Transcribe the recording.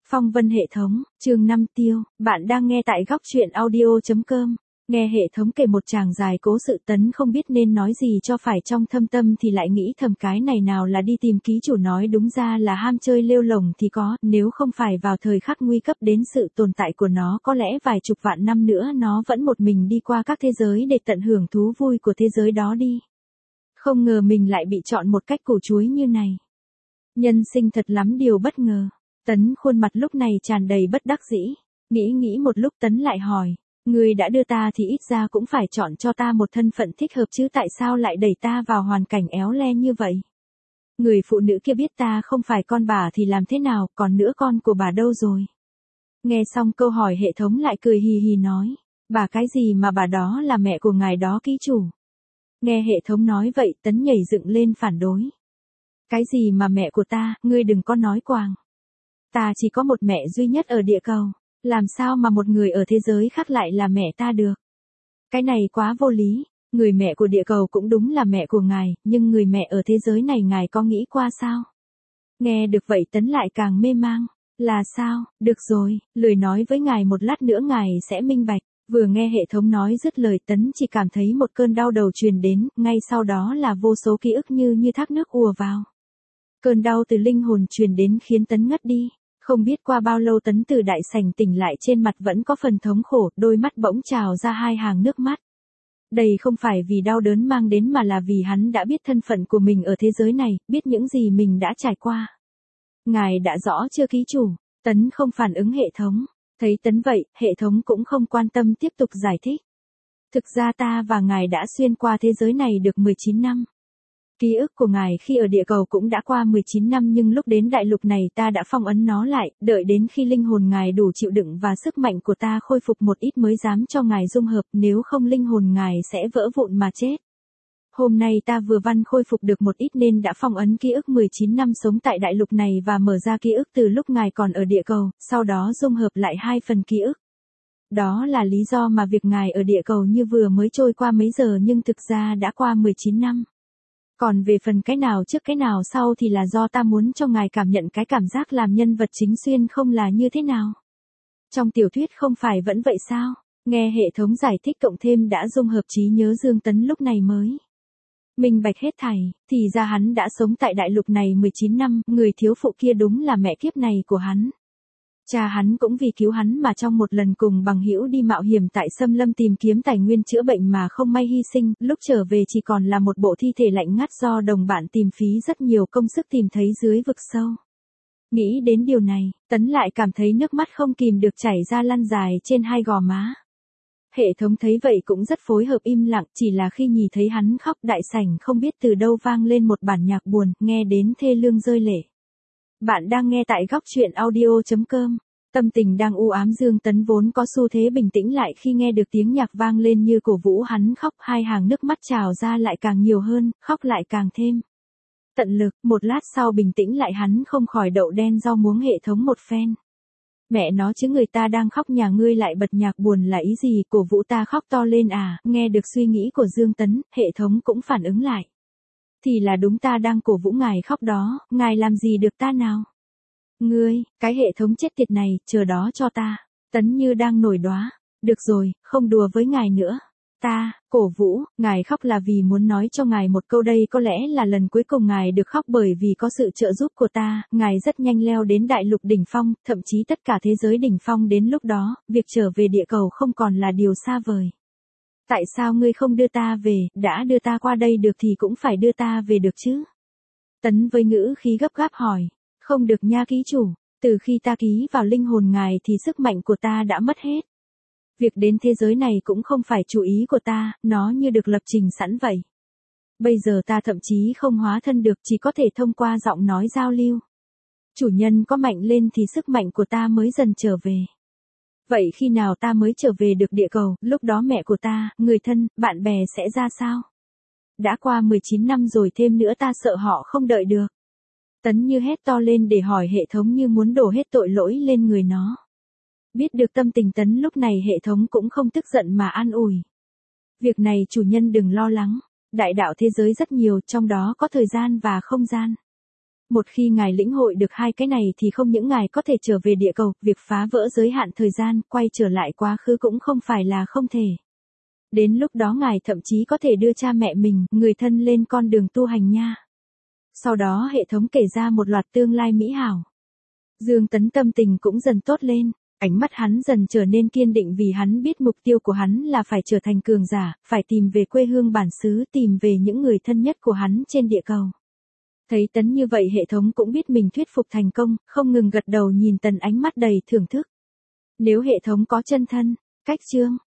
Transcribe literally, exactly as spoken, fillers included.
Phong vân hệ thống, chương năm tiêu, bạn đang nghe tại góc truyện audio chấm com. Nghe hệ thống kể một tràng dài cố sự Tấn không biết nên nói gì cho phải, trong thâm tâm thì lại nghĩ thầm cái này nào là đi tìm ký chủ, nói đúng ra là ham chơi lêu lồng thì có, nếu không phải vào thời khắc nguy cấp đến sự tồn tại của nó, có lẽ vài chục vạn năm nữa nó vẫn một mình đi qua các thế giới để tận hưởng thú vui của thế giới đó đi. Không ngờ mình lại bị chọn một cách củ chuối như này. Nhân sinh thật lắm điều bất ngờ. Tấn khuôn mặt lúc này tràn đầy bất đắc dĩ. Nghĩ nghĩ một lúc Tấn lại hỏi. Người đã đưa ta thì ít ra cũng phải chọn cho ta một thân phận thích hợp chứ, tại sao lại đẩy ta vào hoàn cảnh éo le như vậy? Người phụ nữ kia biết ta không phải con bà thì làm thế nào, còn nữa con của bà đâu rồi? Nghe xong câu hỏi hệ thống lại cười hì hì nói. Bà cái gì mà bà đó là mẹ của ngài đó ký chủ. Nghe hệ thống nói vậy Tấn nhảy dựng lên phản đối. Cái gì mà mẹ của ta, ngươi đừng có nói quàng. Ta chỉ có một mẹ duy nhất ở địa cầu, làm sao mà một người ở thế giới khác lại là mẹ ta được? Cái này quá vô lý, người mẹ của địa cầu cũng đúng là mẹ của ngài, nhưng người mẹ ở thế giới này ngài có nghĩ qua sao? Nghe được vậy Tấn lại càng mê mang, là sao, được rồi, lười nói với ngài, một lát nữa ngài sẽ minh bạch. Vừa nghe hệ thống nói dứt lời Tấn chỉ cảm thấy một cơn đau đầu truyền đến, ngay sau đó là vô số ký ức như như thác nước ùa vào. Cơn đau từ linh hồn truyền đến khiến Tấn ngất đi. Không biết qua bao lâu Tấn từ đại sảnh tỉnh lại, trên mặt vẫn có phần thống khổ, đôi mắt bỗng trào ra hai hàng nước mắt. Đây không phải vì đau đớn mang đến mà là vì hắn đã biết thân phận của mình ở thế giới này, biết những gì mình đã trải qua. Ngài đã rõ chưa ký chủ? Tấn không phản ứng hệ thống. Thấy Tấn vậy, hệ thống cũng không quan tâm tiếp tục giải thích. Thực ra ta và ngài đã xuyên qua thế giới này được mười chín năm. Ký ức của ngài khi ở địa cầu cũng đã qua mười chín năm, nhưng lúc đến đại lục này ta đã phong ấn nó lại, đợi đến khi linh hồn ngài đủ chịu đựng và sức mạnh của ta khôi phục một ít mới dám cho ngài dung hợp, nếu không linh hồn ngài sẽ vỡ vụn mà chết. Hôm nay ta vừa văn khôi phục được một ít nên đã phong ấn ký ức mười chín năm sống tại đại lục này và mở ra ký ức từ lúc ngài còn ở địa cầu, sau đó dung hợp lại hai phần ký ức. Đó là lý do mà việc ngài ở địa cầu như vừa mới trôi qua mấy giờ nhưng thực ra đã qua mười chín năm. Còn về phần cái nào trước cái nào sau thì là do ta muốn cho ngài cảm nhận cái cảm giác làm nhân vật chính xuyên không là như thế nào. Trong tiểu thuyết không phải vẫn vậy sao? Nghe hệ thống giải thích cộng thêm đã dung hợp trí nhớ Dương Tấn lúc này mới minh bạch hết thảy, thì ra hắn đã sống tại đại lục này mười chín năm, người thiếu phụ kia đúng là mẹ kiếp này của hắn. Cha hắn cũng vì cứu hắn mà trong một lần cùng bằng hữu đi mạo hiểm tại xâm lâm tìm kiếm tài nguyên chữa bệnh mà không may hy sinh, lúc trở về chỉ còn là một bộ thi thể lạnh ngắt do đồng bạn tìm phí rất nhiều công sức tìm thấy dưới vực sâu. Nghĩ đến điều này, Tấn lại cảm thấy nước mắt không kìm được chảy ra lăn dài trên hai gò má. Hệ thống thấy vậy cũng rất phối hợp im lặng, chỉ là khi nhìn thấy hắn khóc đại sảnh không biết từ đâu vang lên một bản nhạc buồn, nghe đến thê lương rơi lệ. Bạn đang nghe tại góc truyện audio chấm com. Tâm tình đang u ám Dương Tấn vốn có xu thế bình tĩnh lại khi nghe được tiếng nhạc vang lên như cổ vũ hắn khóc, hai hàng nước mắt trào ra lại càng nhiều hơn, khóc lại càng thêm tận lực, một lát sau bình tĩnh lại hắn không khỏi đậu đen rau muống hệ thống một phen. Mẹ nó chứ, người ta đang khóc nhà ngươi lại bật nhạc buồn là ý gì, cổ vũ ta khóc to lên à? Nghe được suy nghĩ của Dương Tấn, hệ thống cũng phản ứng lại. Thì là đúng, ta đang cổ vũ ngài khóc đó, ngài làm gì được ta nào? Ngươi, cái hệ thống chết tiệt này, chờ đó cho ta. Tấn như đang nổi đoá. Được rồi, không đùa với ngài nữa. Ta, cổ vũ, ngài khóc là vì muốn nói cho ngài một câu, đây có lẽ là lần cuối cùng ngài được khóc, bởi vì có sự trợ giúp của ta, ngài rất nhanh leo đến đại lục đỉnh phong, thậm chí tất cả thế giới đỉnh phong, đến lúc đó, việc trở về địa cầu không còn là điều xa vời. Tại sao ngươi không đưa ta về, đã đưa ta qua đây được thì cũng phải đưa ta về được chứ? Tấn với ngữ khí gấp gáp hỏi. Không được nha ký chủ, từ khi ta ký vào linh hồn ngài thì sức mạnh của ta đã mất hết. Việc đến thế giới này cũng không phải chủ ý của ta, nó như được lập trình sẵn vậy. Bây giờ ta thậm chí không hóa thân được, chỉ có thể thông qua giọng nói giao lưu. Chủ nhân có mạnh lên thì sức mạnh của ta mới dần trở về. Vậy khi nào ta mới trở về được địa cầu, lúc đó mẹ của ta, người thân, bạn bè sẽ ra sao? Đã qua mười chín năm rồi, thêm nữa ta sợ họ không đợi được. Tấn như hét to lên để hỏi hệ thống, như muốn đổ hết tội lỗi lên người nó. Biết được tâm tình Tấn lúc này, hệ thống cũng không tức giận mà an ủi. Việc này chủ nhân đừng lo lắng, đại đạo thế giới rất nhiều, trong đó có thời gian và không gian. Một khi ngài lĩnh hội được hai cái này thì không những ngài có thể trở về địa cầu, việc phá vỡ giới hạn thời gian, quay trở lại quá khứ cũng không phải là không thể. Đến lúc đó ngài thậm chí có thể đưa cha mẹ mình, người thân lên con đường tu hành nha. Sau đó hệ thống kể ra một loạt tương lai mỹ hảo. Dương Tấn tâm tình cũng dần tốt lên, ánh mắt hắn dần trở nên kiên định vì hắn biết mục tiêu của hắn là phải trở thành cường giả, phải tìm về quê hương bản xứ, tìm về những người thân nhất của hắn trên địa cầu. Thấy Tấn như vậy hệ thống cũng biết mình thuyết phục thành công, không ngừng gật đầu nhìn Tấn ánh mắt đầy thưởng thức. Nếu hệ thống có chân thân, cách chương